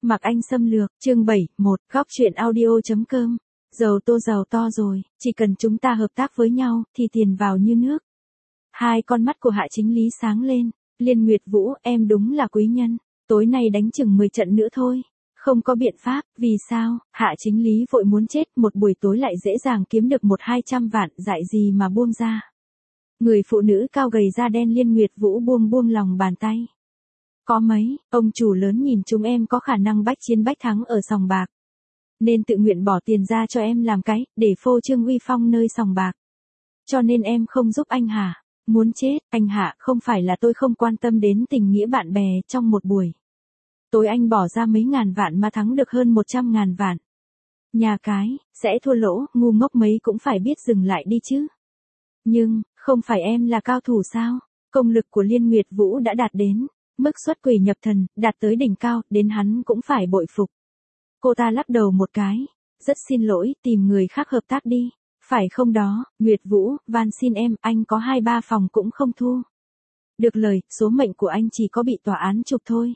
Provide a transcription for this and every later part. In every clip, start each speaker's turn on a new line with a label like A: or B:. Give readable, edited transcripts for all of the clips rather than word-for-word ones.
A: Mặc Anh xâm lược, chương 7, 1, góc truyện audio.com. Giàu to rồi, chỉ cần chúng ta hợp tác với nhau, thì tiền vào như nước. Hai con mắt của Hạ Chính Lý sáng lên. Liên Nguyệt Vũ, em đúng là quý nhân. Tối nay đánh chừng 10 trận nữa thôi. Không có biện pháp, vì sao? Hạ Chính Lý vội muốn chết, một buổi tối lại dễ dàng kiếm được 100-200 vạn, dại gì mà buông ra. Người phụ nữ cao gầy da đen Liên Nguyệt Vũ buông lòng bàn tay. Có mấy, ông chủ lớn nhìn chúng em có khả năng bách chiến bách thắng ở sòng bạc. Nên tự nguyện bỏ tiền ra cho em làm cái, để phô trương uy phong nơi sòng bạc. Cho nên em không giúp anh hả? Muốn chết, anh Hạ, không phải là tôi không quan tâm đến tình nghĩa bạn bè trong một buổi. Tối anh bỏ ra mấy ngàn vạn mà thắng được hơn 100.000 vạn. Nhà cái, sẽ thua lỗ, ngu ngốc mấy cũng phải biết dừng lại đi chứ. Nhưng, không phải em là cao thủ sao? Công lực của Liên Nguyệt Vũ đã đạt đến mức xuất quỷ nhập thần, đạt tới đỉnh cao, đến hắn cũng phải bội phục. Cô ta lắc đầu một cái. Rất xin lỗi, tìm người khác hợp tác đi. Phải không đó, Nguyệt Vũ, van xin em, anh có 2-3 phòng cũng không thu. Được lời, số mệnh của anh chỉ có bị tòa án chụp thôi.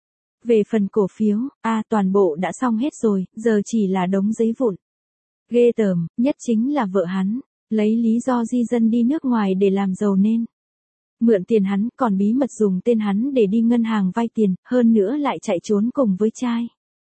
A: Về phần cổ phiếu, toàn bộ đã xong hết rồi, giờ chỉ là đống giấy vụn. Ghê tởm, nhất chính là vợ hắn, lấy lý do di dân đi nước ngoài để làm giàu nên. Mượn tiền hắn, còn bí mật dùng tên hắn để đi ngân hàng vay tiền, hơn nữa lại chạy trốn cùng với trai.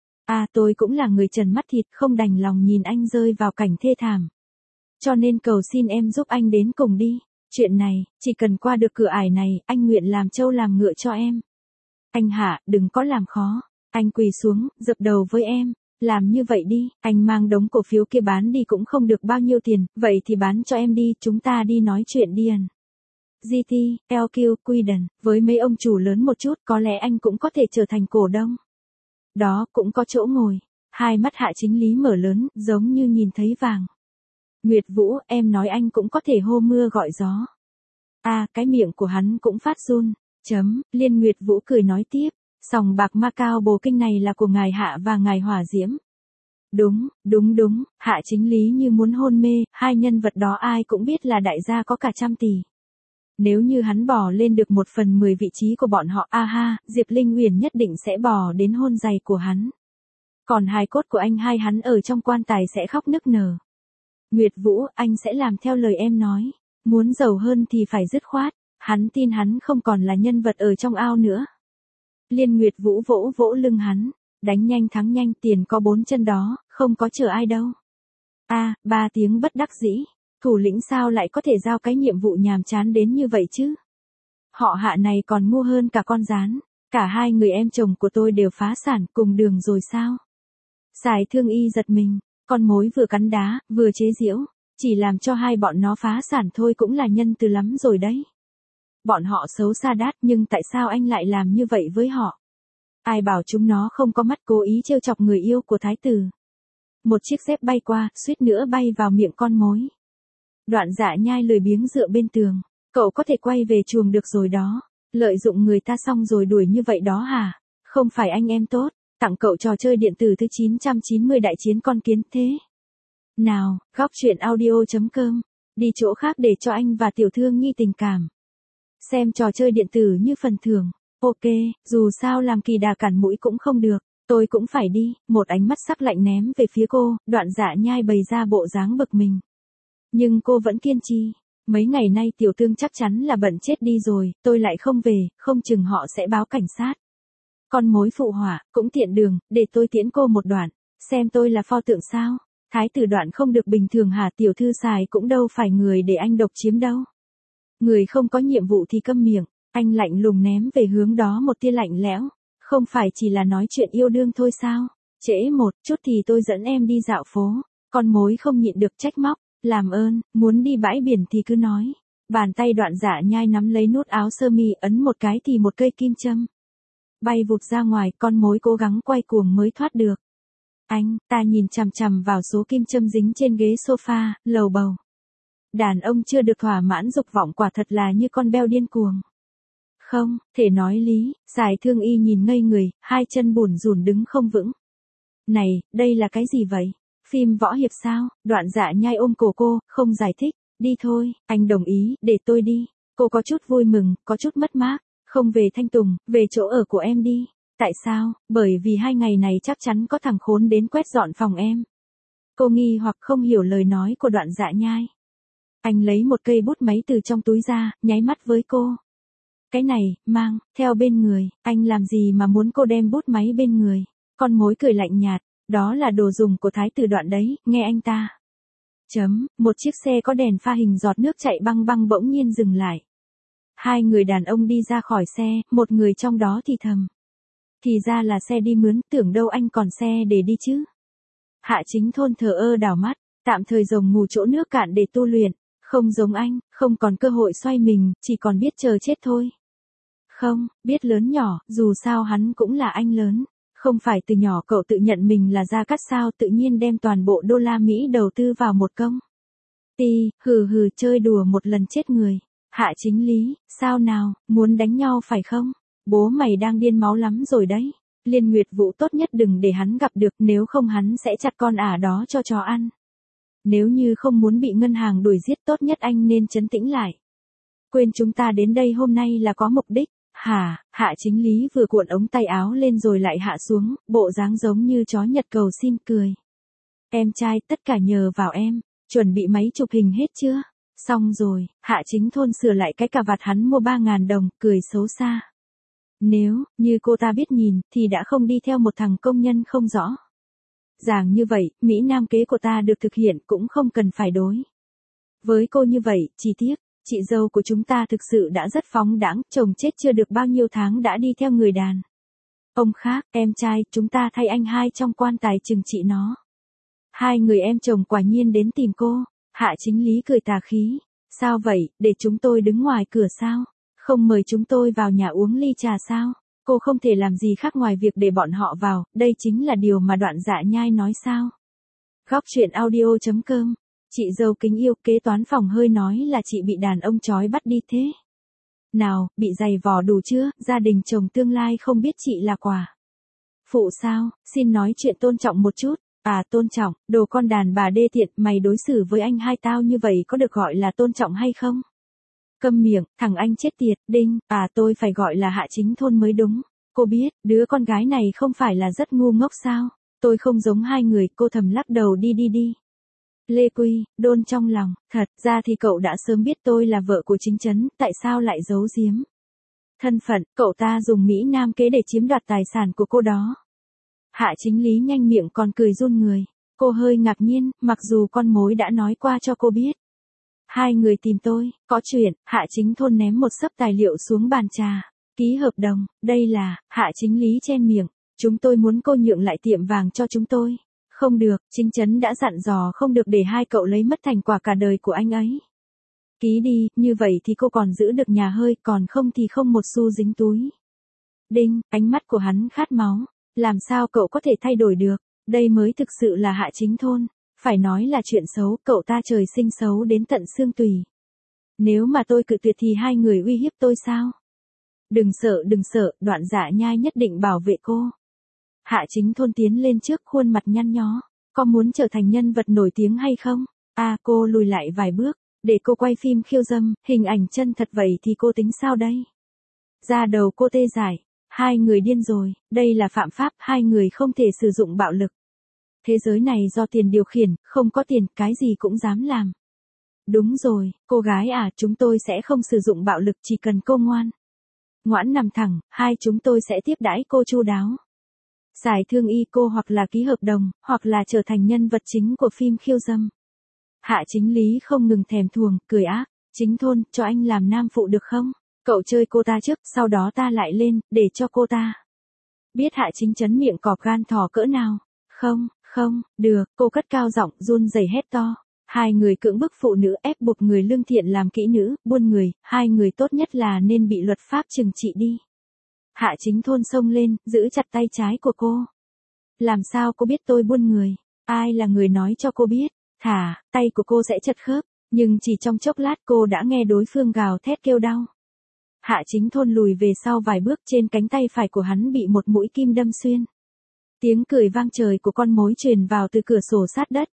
A: Tôi cũng là người trần mắt thịt, không đành lòng nhìn anh rơi vào cảnh thê thảm. Cho nên cầu xin em giúp anh đến cùng đi. Chuyện này, chỉ cần qua được cửa ải này, anh nguyện làm trâu làm ngựa cho em. Anh Hạ, đừng có làm khó. Anh quỳ xuống, dập đầu với em. Làm như vậy đi, anh mang đống cổ phiếu kia bán đi cũng không được bao nhiêu tiền, vậy thì bán cho em đi, chúng ta đi nói chuyện đi ẩn. GT, LQ, Quiden, với mấy ông chủ lớn một chút, có lẽ anh cũng có thể trở thành cổ đông. Đó, cũng có chỗ ngồi. Hai mắt Hạ Chính Lý mở lớn, giống như nhìn thấy vàng. Nguyệt Vũ, em nói anh cũng có thể hô mưa gọi gió. Cái miệng của hắn cũng phát run. Liên Nguyệt Vũ cười nói tiếp. Sòng bạc Macao Bồ Kinh này là của ngài Hạ và ngài Hỏa Diễm. Đúng. Hạ Chính Lý như muốn hôn mê, hai nhân vật đó ai cũng biết là đại gia có cả 100 tỷ. Nếu như hắn bò lên được 1/10 vị trí của bọn họ, Diệp Linh Uyển nhất định sẽ bò đến hôn giày của hắn. Còn hài cốt của anh hai hắn ở trong quan tài sẽ khóc nức nở. Nguyệt Vũ, anh sẽ làm theo lời em nói. Muốn giàu hơn thì phải dứt khoát. Hắn tin hắn không còn là nhân vật ở trong ao nữa. Liên Nguyệt Vũ vỗ lưng hắn. Đánh nhanh thắng nhanh, tiền có 4 chân đó, không có chờ ai đâu. 3 tiếng bất đắc dĩ. Thủ lĩnh sao lại có thể giao cái nhiệm vụ nhàm chán đến như vậy chứ? Họ Hạ này còn ngu hơn cả con gián. Cả hai người em chồng của tôi đều phá sản cùng đường rồi sao? Sài Thương Y giật mình. Con mối vừa cắn đá, vừa chế giễu. Chỉ làm cho hai bọn nó phá sản thôi cũng là nhân từ lắm rồi đấy. Bọn họ xấu xa đát, nhưng tại sao anh lại làm như vậy với họ? Ai bảo chúng nó không có mắt, cố ý trêu chọc người yêu của thái tử. Một chiếc dép bay qua, suýt nữa bay vào miệng con mối. Đoạn Dạ Nhai lười biếng dựa bên tường. Cậu có thể quay về chuồng được rồi đó. Lợi dụng người ta xong rồi đuổi như vậy đó hả? Không phải anh em tốt. Tặng cậu trò chơi điện tử thứ 990 đại chiến con kiến thế. Nào, góc truyện audio.com. Đi chỗ khác để cho anh và tiểu thương nghi tình cảm. Xem trò chơi điện tử như phần thưởng. Ok, dù sao làm kỳ đà cản mũi cũng không được. Tôi cũng phải đi. Một ánh mắt sắc lạnh ném về phía cô. Đoạn Dạ Nhai bày ra bộ dáng bực mình. Nhưng cô vẫn kiên trì. Mấy ngày nay tiểu thương chắc chắn là bận chết đi rồi. Tôi lại không về, không chừng họ sẽ báo cảnh sát. Con mối phụ họa, cũng tiện đường, để tôi tiễn cô một đoạn. Xem tôi là pho tượng sao? Thái tử Đoạn không được bình thường hả? Tiểu thư Sài cũng đâu phải người để anh độc chiếm đâu. Người không có nhiệm vụ thì câm miệng. Anh lạnh lùng ném về hướng đó một tia lạnh lẽo. Không phải chỉ là nói chuyện yêu đương thôi sao? Trễ một chút thì tôi dẫn em đi dạo phố. Con mối không nhịn được trách móc. Làm ơn, muốn đi bãi biển thì cứ nói. Bàn tay Đoạn Dạ Nhai nắm lấy nút áo sơ mi, ấn một cái thì một cây kim châm bay vụt ra ngoài, con mối cố gắng quay cuồng mới thoát được. Ta nhìn chằm chằm vào số kim châm dính trên ghế sofa, lầu bầu. Đàn ông chưa được thỏa mãn dục vọng quả thật là như con beo điên cuồng. Không, thể nói lý, Sài Thương Y nhìn ngây người, hai chân bủn rủn đứng không vững. Này, đây là cái gì vậy? Phim võ hiệp sao? Đoạn Dạ Nhai ôm cổ cô, không giải thích. Đi thôi, anh đồng ý, để tôi đi. Cô có chút vui mừng, có chút mất mát. Không về Thanh Tùng, về chỗ ở của em đi. Tại sao? Bởi vì 2 ngày này chắc chắn có thằng khốn đến quét dọn phòng em. Cô nghi hoặc không hiểu lời nói của Đoạn Dạ Nhai. Anh lấy một cây bút máy từ trong túi ra, nháy mắt với cô. Cái này, mang, theo bên người, anh làm gì mà muốn cô đem bút máy bên người. Con mối cười lạnh nhạt, đó là đồ dùng của Thái tử Đoạn đấy, nghe anh ta. Một chiếc xe có đèn pha hình giọt nước chạy băng băng bỗng nhiên dừng lại. 2 người đàn ông đi ra khỏi xe, một người trong đó thì thầm. Thì ra là xe đi mướn, tưởng đâu anh còn xe để đi chứ. Hạ Chính Thôn thờ ơ đảo mắt, tạm thời rồng mù chỗ nước cạn để tu luyện, không giống anh, không còn cơ hội xoay mình, chỉ còn biết chờ chết thôi. Không, biết lớn nhỏ, dù sao hắn cũng là anh lớn. Không phải từ nhỏ cậu tự nhận mình là Gia Cát sao tự nhiên đem toàn bộ đô la Mỹ đầu tư vào một công. Hừ chơi đùa một lần chết người. Hạ Chính Lý, sao nào, muốn đánh nhau phải không? Bố mày đang điên máu lắm rồi đấy. Liên Nguyệt Vũ tốt nhất đừng để hắn gặp được, nếu không hắn sẽ chặt con ả đó cho chó ăn. Nếu như không muốn bị ngân hàng đuổi giết tốt nhất anh nên trấn tĩnh lại. Quên chúng ta đến đây hôm nay là có mục đích. Hả? Hạ Chính Lý vừa cuộn ống tay áo lên rồi lại hạ xuống, bộ dáng giống như chó Nhật cầu xin cười. Em trai, tất cả nhờ vào em, chuẩn bị máy chụp hình hết chưa? Xong rồi, Hạ Chính Thôn sửa lại cái cà vạt hắn mua 3.000 đồng, cười xấu xa. Nếu như cô ta biết nhìn, thì đã không đi theo một thằng công nhân không rõ. Giảng như vậy, Mỹ Nam kế của ta được thực hiện cũng không cần phải đối. Với cô như vậy, chỉ tiếc, chị dâu của chúng ta thực sự đã rất phóng đãng, chồng chết chưa được bao nhiêu tháng đã đi theo người đàn. Ông khác, em trai, chúng ta thay anh hai trong quan tài trừng trị nó. 2 người em chồng quả nhiên đến tìm cô. Hạ Chính Lý cười tà khí. Sao vậy, để chúng tôi đứng ngoài cửa sao? Không mời chúng tôi vào nhà uống ly trà sao? Cô không thể làm gì khác ngoài việc để bọn họ vào, đây chính là điều mà Đoạn Dạ Nhai nói sao? Góc truyện audio.com. Chị dâu kính yêu, kế toán phòng hơi nói là chị bị đàn ông trói bắt đi thế. Nào, bị giày vò đủ chưa, gia đình chồng tương lai không biết chị là quả phụ sao, xin nói chuyện tôn trọng một chút. À tôn trọng, đồ con đàn bà đê tiện, mày đối xử với anh hai tao như vậy có được gọi là tôn trọng hay không? Câm miệng, thằng anh chết tiệt, đinh, tôi phải gọi là Hạ Chính Thôn mới đúng. Cô biết, đứa con gái này không phải là rất ngu ngốc sao? Tôi không giống 2 người, cô thầm lắc đầu đi. Lê Quy, đôn trong lòng, thật ra thì cậu đã sớm biết tôi là vợ của Chính Trấn, tại sao lại giấu giếm? Thân phận, cậu ta dùng Mỹ Nam kế để chiếm đoạt tài sản của cô đó. Hạ Chính Lý nhanh miệng còn cười run người. Cô hơi ngạc nhiên, mặc dù con mối đã nói qua cho cô biết. 2 người tìm tôi, có chuyện. Hạ Chính Thôn ném một xấp tài liệu xuống bàn trà. Ký hợp đồng, đây là, Hạ Chính Lý chen miệng. Chúng tôi muốn cô nhượng lại tiệm vàng cho chúng tôi. Không được, Chính Trấn đã dặn dò không được để 2 cậu lấy mất thành quả cả đời của anh ấy. Ký đi, như vậy thì cô còn giữ được nhà hơi, còn không thì không một xu dính túi. Đinh, ánh mắt của hắn khát máu. Làm sao cậu có thể thay đổi được, đây mới thực sự là Hạ Chính Thôn. Phải nói là chuyện xấu, cậu ta trời sinh xấu đến tận xương tủy. Nếu mà tôi cự tuyệt thì 2 người uy hiếp tôi sao? Đừng sợ, Đoạn Dạ Nhai nhất định bảo vệ cô. Hạ Chính Thôn tiến lên trước, khuôn mặt nhăn nhó. Có muốn trở thành nhân vật nổi tiếng hay không? Cô lùi lại vài bước, để cô quay phim khiêu dâm, hình ảnh chân thật vậy thì cô tính sao đây? Da đầu cô tê dại. 2 người điên rồi, đây là phạm pháp, 2 người không thể sử dụng bạo lực. Thế giới này do tiền điều khiển, không có tiền, cái gì cũng dám làm. Đúng rồi, cô gái chúng tôi sẽ không sử dụng bạo lực, chỉ cần cô ngoãn nằm thẳng, chúng tôi sẽ tiếp đãi cô chu đáo. Giải thương y cô hoặc là ký hợp đồng, hoặc là trở thành nhân vật chính của phim khiêu dâm. Hạ Chính Lý không ngừng thèm thuồng, cười ác. Chính Thôn, cho anh làm nam phụ được không? Cậu chơi cô ta trước, sau đó ta lại lên, để cho cô ta biết Hạ Chính Trấn miệng cọp gan thỏ cỡ nào. Không, được, cô cất cao giọng, run rẩy hét to. 2 người cưỡng bức phụ nữ, ép buộc người lương thiện làm kỹ nữ, buôn người, 2 người tốt nhất là nên bị luật pháp trừng trị đi. Hạ Chính Thôn xông lên, giữ chặt tay trái của cô. Làm sao cô biết tôi buôn người? Ai là người nói cho cô biết? Thả, tay của cô sẽ chật khớp, nhưng chỉ trong chốc lát cô đã nghe đối phương gào thét kêu đau. Hạ Chính Thôn lùi về sau vài bước, trên cánh tay phải của hắn bị một mũi kim đâm xuyên. Tiếng cười vang trời của con mối truyền vào từ cửa sổ sát đất.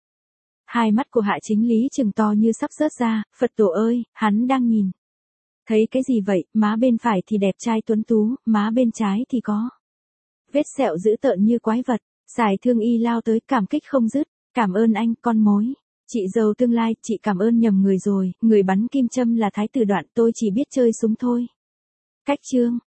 A: 2 mắt của Hạ Chính Lý trừng to như sắp rớt ra, Phật tổ ơi, hắn đang nhìn. Thấy cái gì vậy, má bên phải thì đẹp trai tuấn tú, má bên trái thì có Vết sẹo dữ tợn như quái vật. Sải Thương Y lao tới cảm kích không dứt. Cảm ơn anh, con mối. Chị dâu tương lai, chị cảm ơn nhầm người rồi, người bắn kim châm là thái tử Đoạn, tôi chỉ biết chơi súng thôi. Cách chương